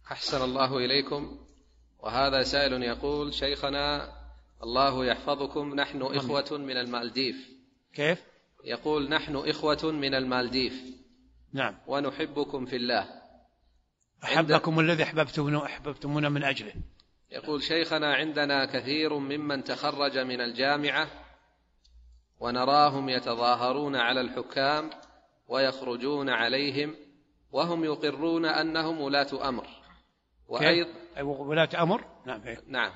أحسن الله إليكم. وهذا سائل يقول: شيخنا الله يحفظكم، نحن إخوة من المالديف. كيف؟ يقول: نحن إخوة من المالديف. نعم. ونحبكم في الله. أحبكم الذي أحببتمونا من أجله. يقول: شيخنا عندنا كثير ممن تخرج من الجامعة ونراهم يتظاهرون على الحكام ويخرجون عليهم وهم يقرون أنهم ولاة أمر. ولاة أمر؟ نعم.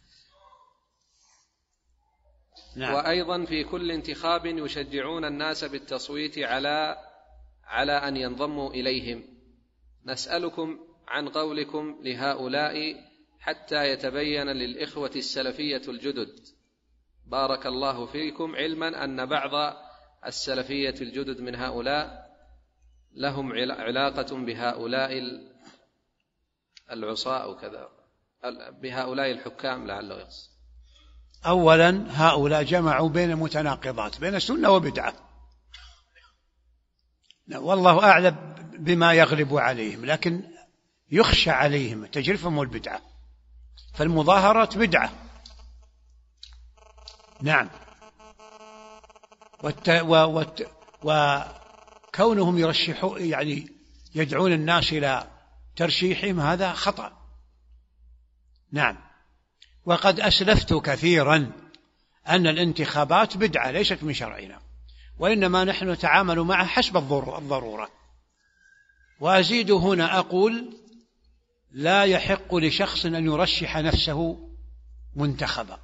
نعم. وأيضا في كل انتخاب يشجعون الناس بالتصويت على أن ينضموا إليهم. نسألكم عن قولكم لهؤلاء حتى يتبين للإخوة السلفية الجدد، بارك الله فيكم، علما أن بعض السلفية الجدد من هؤلاء لهم علاقة بهؤلاء العصاة وكذا، بهؤلاء الحكام لعله يقصد. أولا هؤلاء جمعوا بين متناقضات، بين سنة وبدعة، والله أعلم بما يغلب عليهم، لكن يخشى عليهم تجرفهم والبدعة، فالمظاهرات بدعة. نعم. وكونهم يرشحوا يدعون الناس إلى ترشيحهم هذا خطأ. نعم. وقد أسلفت كثيرا أن الانتخابات بدعة ليست من شرعنا، وإنما نحن نتعامل معها حسب الضرورة. وأزيد هنا أقول: لا يحق لشخص أن يرشح نفسه منتخبا،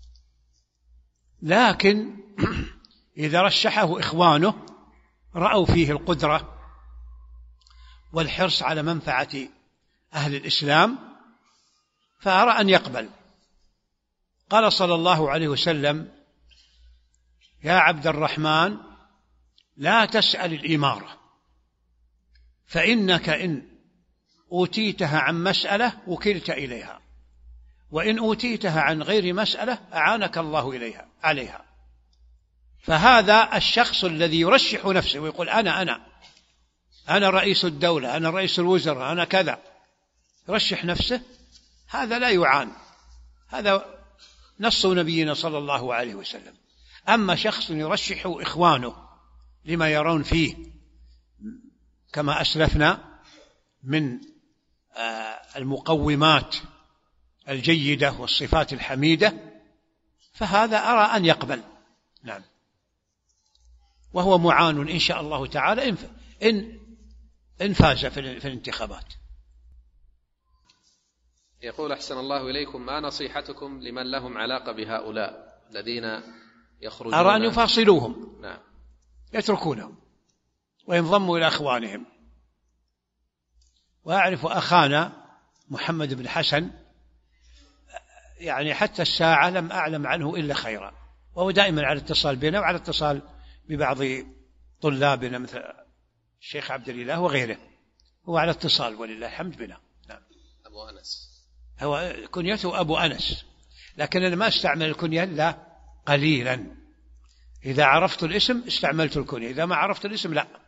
لكن إذا رشحه إخوانه رأوا فيه القدرة والحرص على منفعة أهل الإسلام فأرى أن يقبل. قال صلى الله عليه وسلم: يا عبد الرحمن لا تسأل الإمارة، فإنك إن أوتيتها عن مسألة وكلت إليها، وإن أوتيتها عن غير مسألة أعانك الله عليها. فهذا الشخص الذي يرشح نفسه ويقول أنا رئيس الدولة، أنا رئيس الوزراء، أنا كذا، يرشح نفسه، هذا لا يعان، هذا نص نبينا صلى الله عليه وسلم. أما شخص يرشح إخوانه لما يرون فيه كما أسلفنا من المقومات الجيدة والصفات الحميدة، فهذا أرى أن يقبل. نعم. وهو معان إن شاء الله تعالى إن فاز في الانتخابات. يقول: أحسن الله إليكم، ما نصيحتكم لمن لهم علاقة بهؤلاء الذين يخرجون؟ أرى أن يفاصلوهم. نعم. يتركونهم وينضموا إلى أخوانهم. وأعرف أخانا محمد بن حسن، حتى الساعة لم أعلم عنه إلا خيرا، وهو دائما على اتصال بنا وعلى اتصال ببعض طلابنا مثل الشيخ عبد الإله وغيره، هو على اتصال ولله الحمد بنا. نعم. أبو أنس، هو كنيته أبو أنس، لكن أنا ما استعمل الكنية إلا قليلا. إذا عرفت الاسم استعملت الكنية، إذا ما عرفت الاسم لا.